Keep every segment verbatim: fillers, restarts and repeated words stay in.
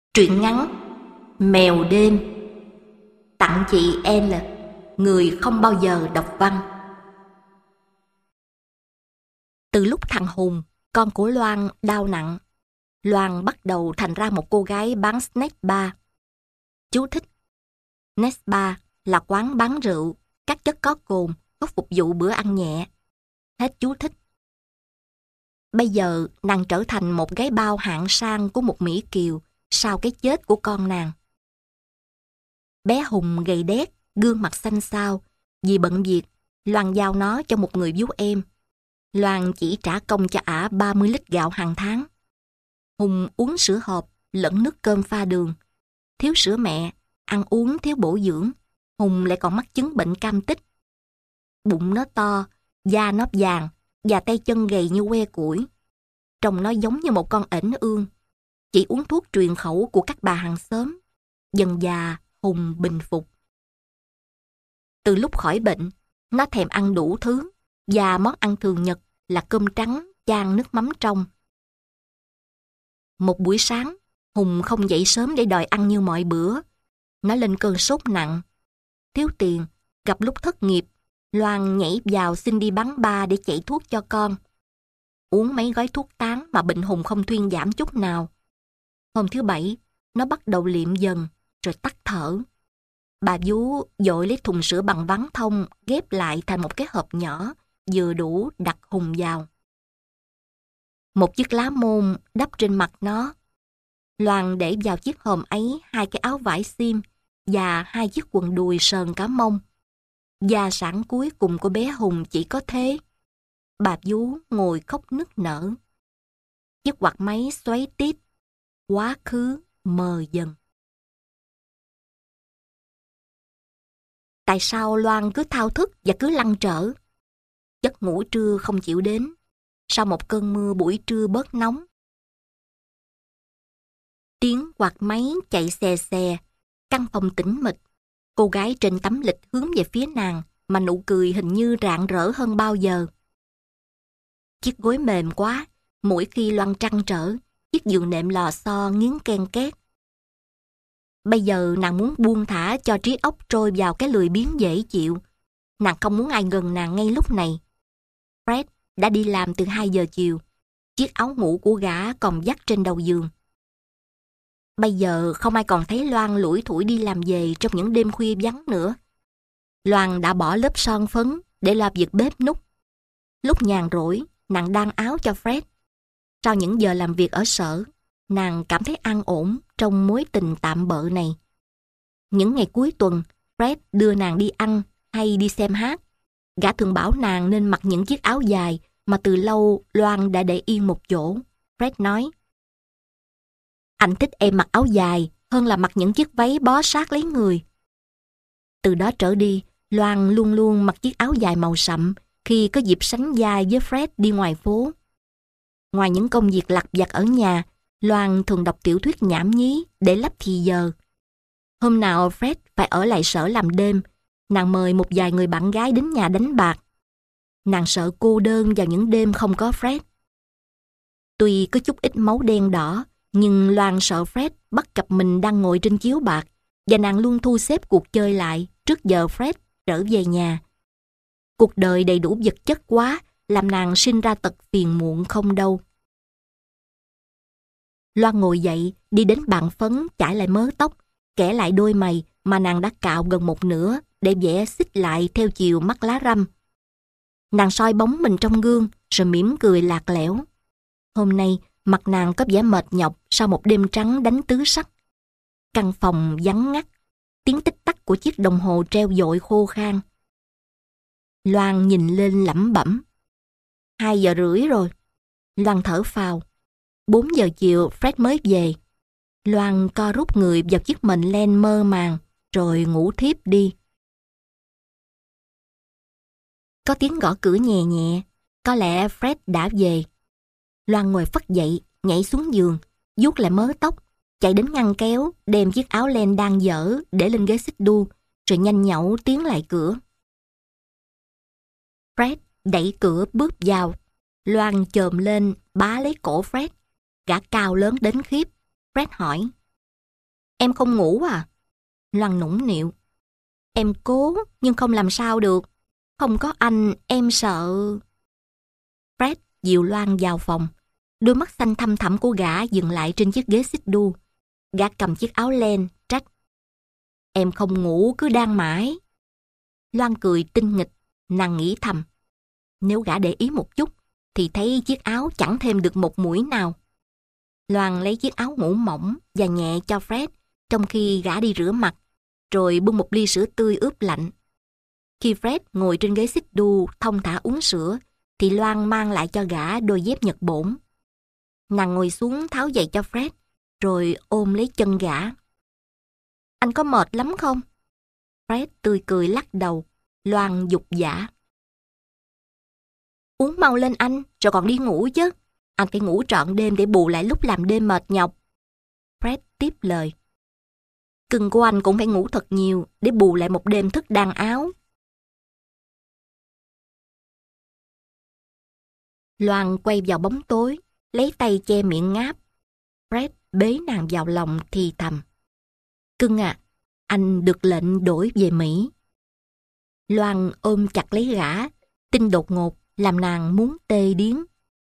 Truyện ngắn Mèo đêm. Tặng chị L, người không bao giờ đọc văn. Từ lúc thằng Hùng, con của Loan, đau nặng, Loan bắt đầu thành ra một cô gái bán snack bar. Chú thích: snack bar là quán bán rượu, các chất có cồn, có phục vụ bữa ăn nhẹ. Hết chú thích. Bây giờ nàng trở thành một gái bao hạng sang của một Mỹ Kiều sau cái chết của con nàng. Bé Hùng gầy đét, gương mặt xanh xao. Vì bận việc, Loan giao nó cho một người vú em. Loan chỉ trả công cho ả ba mươi lít gạo hàng tháng. Hùng uống sữa hộp lẫn nước cơm pha đường. Thiếu sữa mẹ, ăn uống thiếu bổ dưỡng. Hùng lại còn mắc chứng bệnh cam tích. Bụng nó to, da nó vàng và tay chân gầy như que củi. Trông nó giống như một con ểnh ương. Chỉ uống thuốc truyền khẩu của các bà hàng xóm. Dần dà Hùng bình phục. Từ lúc khỏi bệnh, nó thèm ăn đủ thứ, và món ăn thường nhật là cơm trắng chan nước mắm trong. Một buổi sáng, Hùng không dậy sớm để đòi ăn như mọi bữa. Nó lên cơn sốt nặng. Thiếu tiền, gặp lúc thất nghiệp, Loan nhảy vào xin đi bán ba để chạy thuốc cho con. Uống mấy gói thuốc tán mà bệnh Hùng không thuyên giảm chút nào. Hôm thứ bảy, nó bắt đầu liệm dần, rồi tắt thở. Bà vú dội lấy thùng sữa bằng ván thông ghép lại thành một cái hộp nhỏ, vừa đủ đặt Hùng vào. Một chiếc lá môn đắp trên mặt nó. Loan để vào chiếc hòm ấy hai cái áo vải xiêm và hai chiếc quần đùi sờn cả mông. Gia sản cuối cùng của bé Hùng chỉ có thế. Bà vú ngồi khóc nức nở. Chiếc quạt máy xoáy tít. Quá khứ mờ dần. Tại sao Loan cứ thao thức và cứ lăn trở? Giấc ngủ trưa không chịu đến. Sau một cơn mưa buổi trưa bớt nóng. Tiếng quạt máy chạy xè xè. Căn phòng tĩnh mịch. Cô gái trên tấm lịch hướng về phía nàng, mà nụ cười hình như rạng rỡ hơn bao giờ. Chiếc gối mềm quá. Mỗi khi Loan trăn trở, chiếc giường nệm lò xo nghiến ken két. Bây giờ nàng muốn buông thả cho trí óc trôi vào cái lười biếng dễ chịu. Nàng không muốn ai gần nàng ngay lúc này. Fred đã đi làm từ hai giờ chiều. Chiếc áo ngủ của gã còn vắt trên đầu giường. Bây giờ không ai còn thấy Loan lủi thủi đi làm về trong những đêm khuya vắng nữa. Loan đã bỏ lớp son phấn để làm việc bếp núc. Lúc nhàn rỗi, nàng đan áo cho Fred. Sau những giờ làm việc ở sở, nàng cảm thấy an ổn trong mối tình tạm bợ này. Những ngày cuối tuần, Fred đưa nàng đi ăn hay đi xem hát. Gã thường bảo nàng nên mặc những chiếc áo dài mà từ lâu Loan đã để yên một chỗ. Fred nói: "Anh thích em mặc áo dài hơn là mặc những chiếc váy bó sát lấy người." Từ đó trở đi, Loan luôn luôn mặc chiếc áo dài màu sậm khi có dịp sánh vai với Fred đi ngoài phố. Ngoài những công việc lặt vặt ở nhà, Loan thường đọc tiểu thuyết nhảm nhí để lấp thì giờ. Hôm nào Fred phải ở lại sở làm đêm, nàng mời một vài người bạn gái đến nhà đánh bạc. Nàng sợ cô đơn vào những đêm không có Fred. Tuy có chút ít máu đen đỏ, nhưng Loan sợ Fred bắt gặp mình đang ngồi trên chiếu bạc, và nàng luôn thu xếp cuộc chơi lại trước giờ Fred trở về nhà. Cuộc đời đầy đủ vật chất quá, làm nàng sinh ra tật phiền muộn không đâu. Loan ngồi dậy, đi đến bàn phấn chải lại mớ tóc, kẻ lại đôi mày mà nàng đã cạo gần một nửa để vẽ xích lại theo chiều mắt lá răm. Nàng soi bóng mình trong gương rồi mỉm cười lạc lẽo. Hôm nay mặt nàng có vẻ mệt nhọc sau một đêm trắng đánh tứ sắc. Căn phòng vắng ngắt, tiếng tích tắc của chiếc đồng hồ treo dội khô khan. Loan nhìn lên lẩm bẩm: Hai giờ rưỡi rồi. Loan thở phào. Bốn giờ chiều Fred mới về. Loan co rút người vào chiếc mền len mơ màng, rồi ngủ thiếp đi. Có tiếng gõ cửa nhẹ nhẹ. Có lẽ Fred đã về. Loan ngồi phắt dậy, nhảy xuống giường, vuốt lại mớ tóc, chạy đến ngăn kéo, đem chiếc áo len đang dở để lên ghế xích đu, rồi nhanh nhảu tiến lại cửa. Fred đẩy cửa bước vào. Loan chồm lên bá lấy cổ Fred. Gã cao lớn đến khiếp. Fred hỏi: Em không ngủ à? Loan nũng nịu. Em cố, nhưng không làm sao được. Không có anh, em sợ... Fred dìu Loan vào phòng. Đôi mắt xanh thăm thẳm của gã dừng lại trên chiếc ghế xích đu. Gã cầm chiếc áo len, trách. Em không ngủ, cứ đang mãi. Loan cười tinh nghịch, nàng nghĩ thầm. Nếu gã để ý một chút, thì thấy chiếc áo chẳng thêm được một mũi nào. Loan lấy chiếc áo ngủ mỏng và nhẹ cho Fred, trong khi gã đi rửa mặt, rồi bưng một ly sữa tươi ướp lạnh. Khi Fred ngồi trên ghế xích đu thong thả uống sữa, thì Loan mang lại cho gã đôi dép Nhật bổn. Nàng ngồi xuống tháo giày cho Fred, rồi ôm lấy chân gã. Anh có mệt lắm không? Fred tươi cười lắc đầu. Loan giục giã. Uống mau lên anh, rồi còn đi ngủ chứ. Anh phải ngủ trọn đêm để bù lại lúc làm đêm mệt nhọc. Fred tiếp lời. Cưng của anh cũng phải ngủ thật nhiều để bù lại một đêm thức đan áo. Loan quay vào bóng tối, lấy tay che miệng ngáp. Fred bế nàng vào lòng thì thầm. Cưng à, anh được lệnh đổi về Mỹ. Loan ôm chặt lấy gã, tin đột ngột làm nàng muốn tê điếng.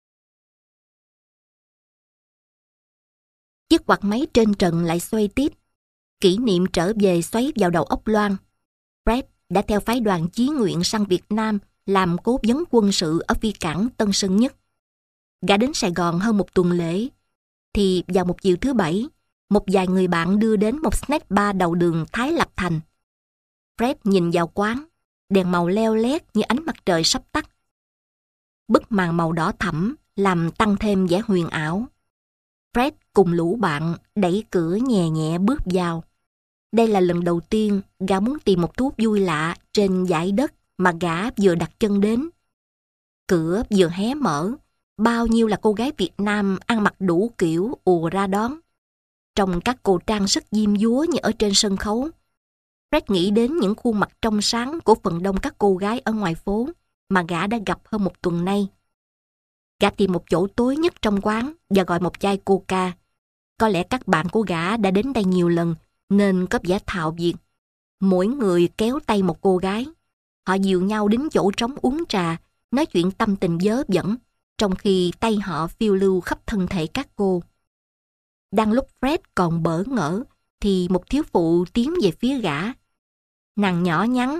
Chiếc quạt máy trên trần lại xoay tiếp. Kỷ niệm trở về xoáy vào đầu óc Loan. Fred đã theo phái đoàn chí nguyện sang Việt Nam làm cố vấn quân sự ở phi cảng Tân Sơn Nhất. Gã đến Sài Gòn hơn một tuần lễ, thì vào một chiều thứ bảy, một vài người bạn đưa đến một snack bar đầu đường Thái Lập Thành. Fred nhìn vào quán, đèn màu leo lét như ánh mặt trời sắp tắt. Bức màn màu đỏ thẫm làm tăng thêm vẻ huyền ảo. Fred cùng lũ bạn đẩy cửa nhẹ nhẹ bước vào. Đây là lần đầu tiên gã muốn tìm một thú vui lạ trên dải đất mà gã vừa đặt chân đến. Cửa vừa hé mở, bao nhiêu là cô gái Việt Nam ăn mặc đủ kiểu ùa ra đón. Trong các cô trang sức diêm dúa như ở trên sân khấu, Fred nghĩ đến những khuôn mặt trong sáng của phần đông các cô gái ở ngoài phố mà gã đã gặp hơn một tuần nay. Gã tìm một chỗ tối nhất trong quán và gọi một chai coca. Có lẽ các bạn của gã đã đến đây nhiều lần nên có vẻ thạo việc. Mỗi người kéo tay một cô gái. Họ dìu nhau đến chỗ trống uống trà, nói chuyện tâm tình vớ vẩn, trong khi tay họ phiêu lưu khắp thân thể các cô. Đang lúc Fred còn bỡ ngỡ, thì một thiếu phụ tiến về phía gã. Nàng nhỏ nhắn,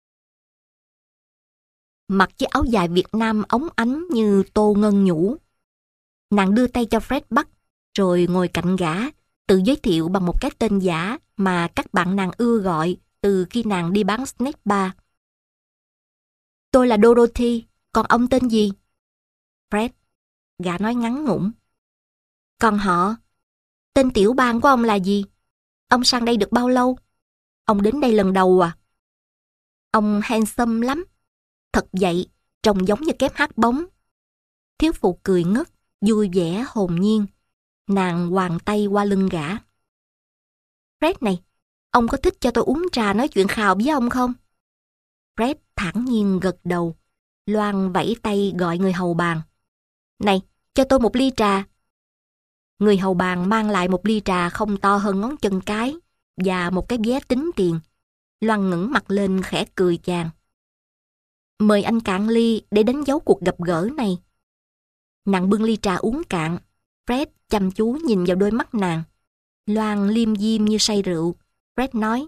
mặc chiếc áo dài Việt Nam óng ánh như tô ngân nhũ. Nàng đưa tay cho Fred bắt, rồi ngồi cạnh gã, tự giới thiệu bằng một cái tên giả mà các bạn nàng ưa gọi từ khi nàng đi bán snack bar. Tôi là Dorothy, còn ông tên gì? Fred. Gã nói ngắn ngủn. Còn họ? Tên tiểu bang của ông là gì? Ông sang đây được bao lâu? Ông đến đây lần đầu à? Ông handsome lắm. Thật vậy, trông giống như kép hát bóng. Thiếu phụ cười ngất, vui vẻ hồn nhiên. Nàng hoàng tay qua lưng gã. Fred này, ông có thích cho tôi uống trà nói chuyện khào với ông không? Fred thản nhiên gật đầu. Loan vẫy tay gọi người hầu bàn. Này, cho tôi một ly trà. Người hầu bàn mang lại một ly trà không to hơn ngón chân cái và một cái vé tính tiền. Loan ngẩng mặt lên khẽ cười chàng. Mời anh cạn ly để đánh dấu cuộc gặp gỡ này. Nàng bưng ly trà uống cạn. Fred chăm chú nhìn vào đôi mắt nàng. Loan liêm diêm như say rượu. Fred nói.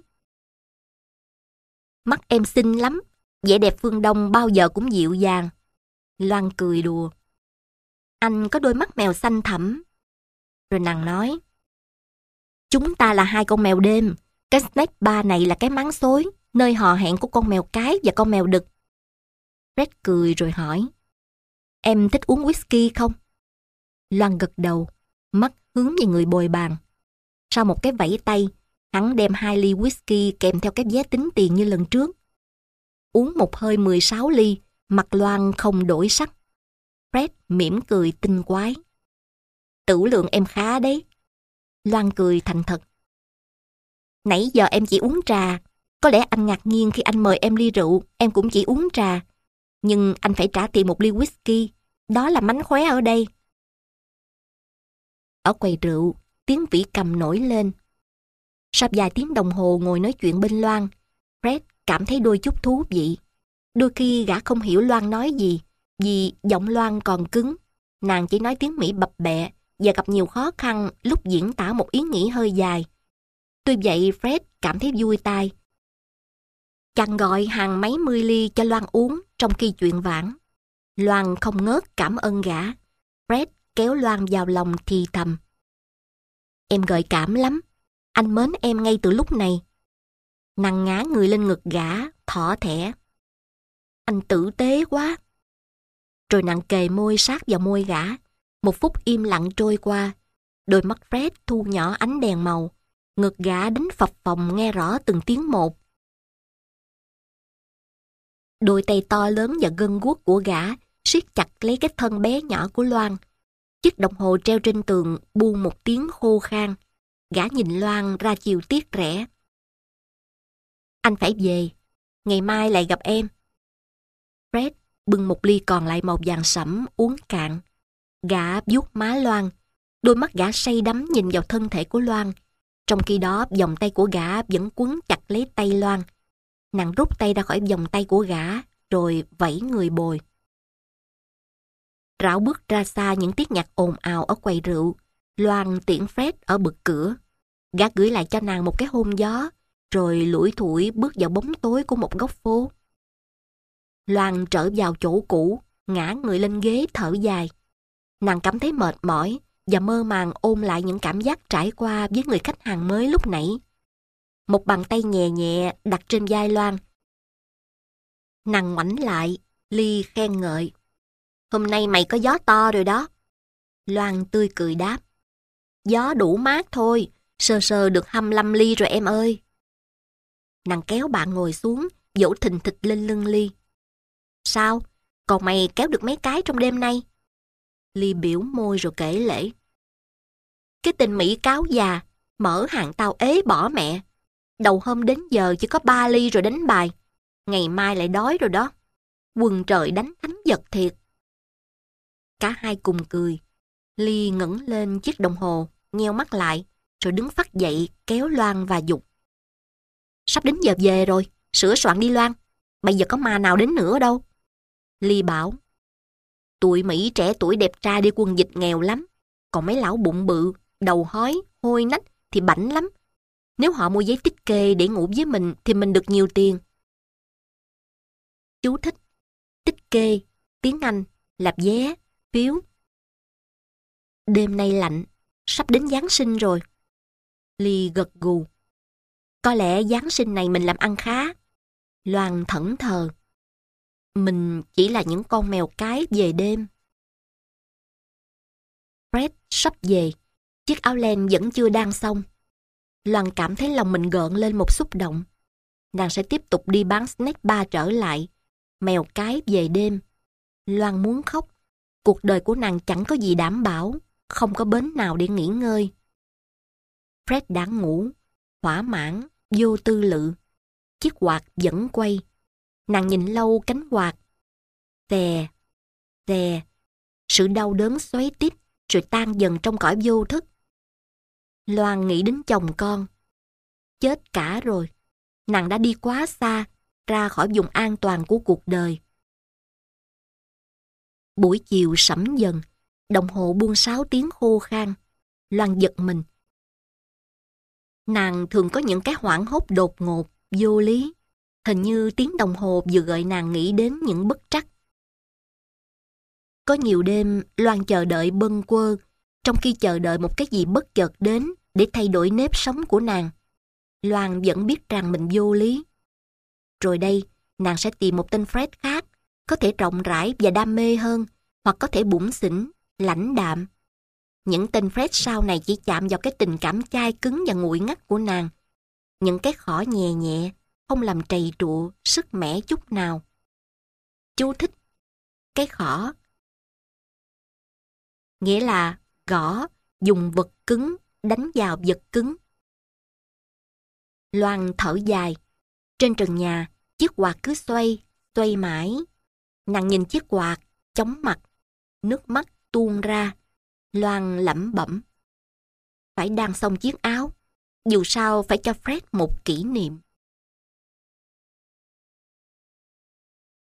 Mắt em xinh lắm. Vẻ đẹp phương Đông bao giờ cũng dịu dàng. Loan cười đùa. Anh có đôi mắt mèo xanh thẳm. Rồi nàng nói. Chúng ta là hai con mèo đêm. Cái snack bar này là cái máng xối, nơi hò hẹn của con mèo cái và con mèo đực. Fred cười rồi hỏi. Em thích uống whisky không? Loan gật đầu, mắt hướng về người bồi bàn. Sau một cái vẫy tay, hắn đem hai ly whisky kèm theo cái vé tính tiền như lần trước. Uống một hơi mười sáu ly, mặt Loan không đổi sắc. Fred mỉm cười tinh quái. Tửu lượng em khá đấy. Loan cười thành thật. Nãy giờ em chỉ uống trà. Có lẽ anh ngạc nhiên khi anh mời em ly rượu, em cũng chỉ uống trà. Nhưng anh phải trả tiền một ly whisky. Đó là mánh khóe ở đây. Ở quầy rượu, tiếng vĩ cầm nổi lên. Sau vài tiếng đồng hồ ngồi nói chuyện bên Loan, Fred cảm thấy đôi chút thú vị. Đôi khi gã không hiểu Loan nói gì, vì giọng Loan còn cứng. Nàng chỉ nói tiếng Mỹ bập bẹ và gặp nhiều khó khăn lúc diễn tả một ý nghĩ hơi dài. Tuy vậy Fred cảm thấy vui tai. Chàng gọi hàng mấy mươi ly cho Loan uống trong khi chuyện vãn. Loan không ngớt cảm ơn gã. Fred kéo Loan vào lòng thì thầm. Em gợi cảm lắm. Anh mến em ngay từ lúc này. Nàng ngã người lên ngực gã, thỏ thẻ. Anh tử tế quá. Rồi nàng kề môi sát vào môi gã. Một phút im lặng trôi qua. Đôi mắt Fred thu nhỏ ánh đèn màu. Ngực gã đánh phập phồng nghe rõ từng tiếng một. Đôi tay to lớn và gân guốc của gã siết chặt lấy cái thân bé nhỏ của Loan. Chiếc đồng hồ treo trên tường buông một tiếng khô khan. Gã nhìn Loan ra chiều tiếc rẻ. Anh phải về. Ngày mai lại gặp em. Fred bưng một ly còn lại màu vàng sẫm uống cạn. Gã vuốt má Loan. Đôi mắt gã say đắm nhìn vào thân thể của Loan. Trong khi đó vòng tay của gã vẫn quấn chặt lấy tay Loan. Nàng rút tay ra khỏi vòng tay của gã rồi vẫy người bồi. Rảo bước ra xa những tiếng nhạc ồn ào ở quầy rượu. Loan tiễn Fred ở bực cửa. Gã gửi lại cho nàng một cái hôn gió rồi lủi thủi bước vào bóng tối của một góc phố. Loan trở vào chỗ cũ, ngã người lên ghế thở dài. Nàng cảm thấy mệt mỏi và mơ màng ôm lại những cảm giác trải qua với người khách hàng mới lúc nãy. Một bàn tay nhẹ nhẹ đặt trên vai Loan. Nàng ngoảnh lại, Ly khen ngợi. Hôm nay mày có gió to rồi đó. Loan tươi cười đáp. Gió đủ mát thôi, sơ sơ được hai mươi lăm ly rồi em ơi. Nàng kéo bạn ngồi xuống, vỗ thình thịch lên lưng Ly. Sao? Còn mày kéo được mấy cái trong đêm nay? Ly biểu môi rồi kể lể. Cái tên Mỹ cáo già, mở hàng tao ế bỏ mẹ. Đầu hôm đến giờ chỉ có ba ly rồi đánh bài. Ngày mai lại đói rồi đó. Quần trời đánh thánh vật thiệt. Cả hai cùng cười. Ly ngẩng lên chiếc đồng hồ, nheo mắt lại, rồi đứng phắt dậy kéo Loan và dục. Sắp đến giờ về rồi, sửa soạn đi Loan. Bây giờ có ma nào đến nữa đâu. Ly bảo. Tụi Mỹ trẻ tuổi đẹp trai đi quân dịch nghèo lắm. Còn mấy lão bụng bự, đầu hói, hôi nách thì bảnh lắm. Nếu họ mua giấy tích kê để ngủ với mình thì mình được nhiều tiền. Chú thích. Tích kê, tiếng Anh, là vé, phiếu. Đêm nay lạnh, sắp đến Giáng sinh rồi. Ly gật gù. Có lẽ Giáng sinh này mình làm ăn khá. Loan thẫn thờ. Mình chỉ là những con mèo cái về đêm. Fred sắp về. Chiếc áo len vẫn chưa đan xong. Loan cảm thấy lòng mình gợn lên một xúc động. Nàng sẽ tiếp tục đi bán snack bar trở lại. Mèo cái về đêm. Loan muốn khóc. Cuộc đời của nàng chẳng có gì đảm bảo. Không có bến nào để nghỉ ngơi. Fred đã ngủ. Thỏa mãn, vô tư lự. Chiếc quạt vẫn quay. Nàng nhìn lâu cánh quạt. Xè, xè. Sự đau đớn xoáy tít rồi tan dần trong cõi vô thức. Loan nghĩ đến chồng con. Chết cả rồi. Nàng đã đi quá xa, ra khỏi vùng an toàn của cuộc đời. Buổi chiều sẫm dần, đồng hồ buông sáu tiếng khô khan. Loan giật mình. Nàng thường có những cái hoảng hốt đột ngột, vô lý. Hình như tiếng đồng hồ vừa gợi nàng nghĩ đến những bất trắc. Có nhiều đêm, Loan chờ đợi bâng quơ, trong khi chờ đợi một cái gì bất chợt đến để thay đổi nếp sống của nàng. Loan vẫn biết rằng mình vô lý. Rồi đây, nàng sẽ tìm một tên Fred khác, có thể rộng rãi và đam mê hơn, hoặc có thể bủn xỉn, lãnh đạm. Những tên Fred sau này chỉ chạm vào cái tình cảm chai cứng và nguội ngắt của nàng. Những cái khỏ nhẹ nhẹ, không làm trầy trụa, sức mẻ chút nào. Chú thích. Cái khỏ nghĩa là gõ, dùng vật cứng, đánh vào vật cứng. Loan thở dài. Trên trần nhà, chiếc quạt cứ xoay, xoay mãi. Nàng nhìn chiếc quạt, chóng mặt. Nước mắt tuôn ra. Loan lẩm bẩm. Phải đan xong chiếc áo. Dù sao phải cho Fred một kỷ niệm.